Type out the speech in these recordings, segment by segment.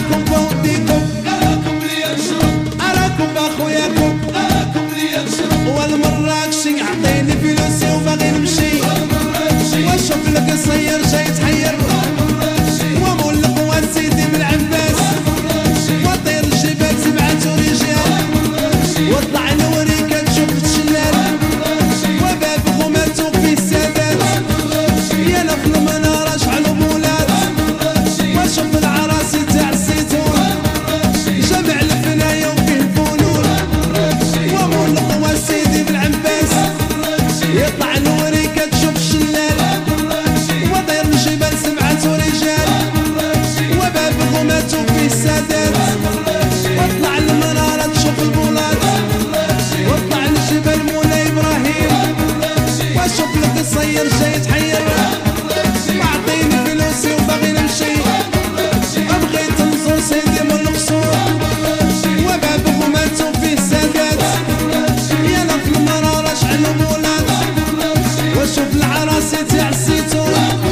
أراكم بوديكم، أراكم لي نشرب، أراكم بأخوياكم، أراكم لي نشرب، والمراكشي عطيني فلوسي وباغي نمشي، واشوف لك صير جاي تحير، ومولق وسيدي من عباس، وطير الجبال سبعة رجال، واطلع الوريكة تشوف الشلال، وباب غماتو فيه السادات، يانا في المنارة شعلو مولات، واشوف العراسي تاع الزيتون، جامع الفنايا وفيه الفنون، ومولق وسيدي من عباس، يطلع الوريكة تشوف الشلال، وطير الجبال سبعة رجال، وباب غماتو فيه السادات، واطلع المنارة تشوف البولات، واطلع الجبل مولاي ابراهيم، واشوف لك الصير جاي تحير، واعطيني فلوسي وباغي نمشي، بغيت نزور سيدي من القصور، وباب غماتو فيه السادات، يانا في المنارة شعلو بولات، واشوف العراسي تاع الزيتون.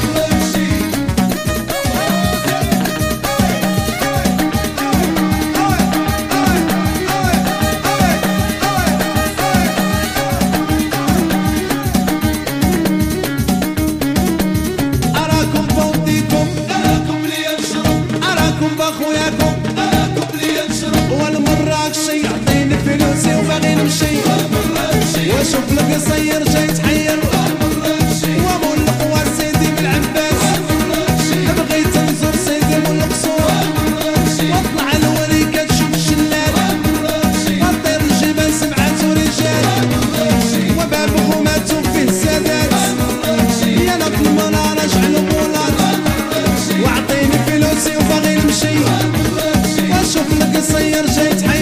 أراكم بوديكم، أراكم لي نشرب، أراكم بأخوياكم، أراكم لي نشرب، والمراكشي يعطيني فلوسي وباغي نمشي، واشوف لك صير جاي تحير، ومولق وسيدي من عباس، بغيت نزور سيدي من القصور، واطلع الوريكة تشوف الشلال، وطير الجبال سبعة رجال، وباب غماتو فيه السادات، يانا في المنارة شعلو بولات، واعطيني فلوسي وباغي نمشي، واشوف لك صير جاي تحير.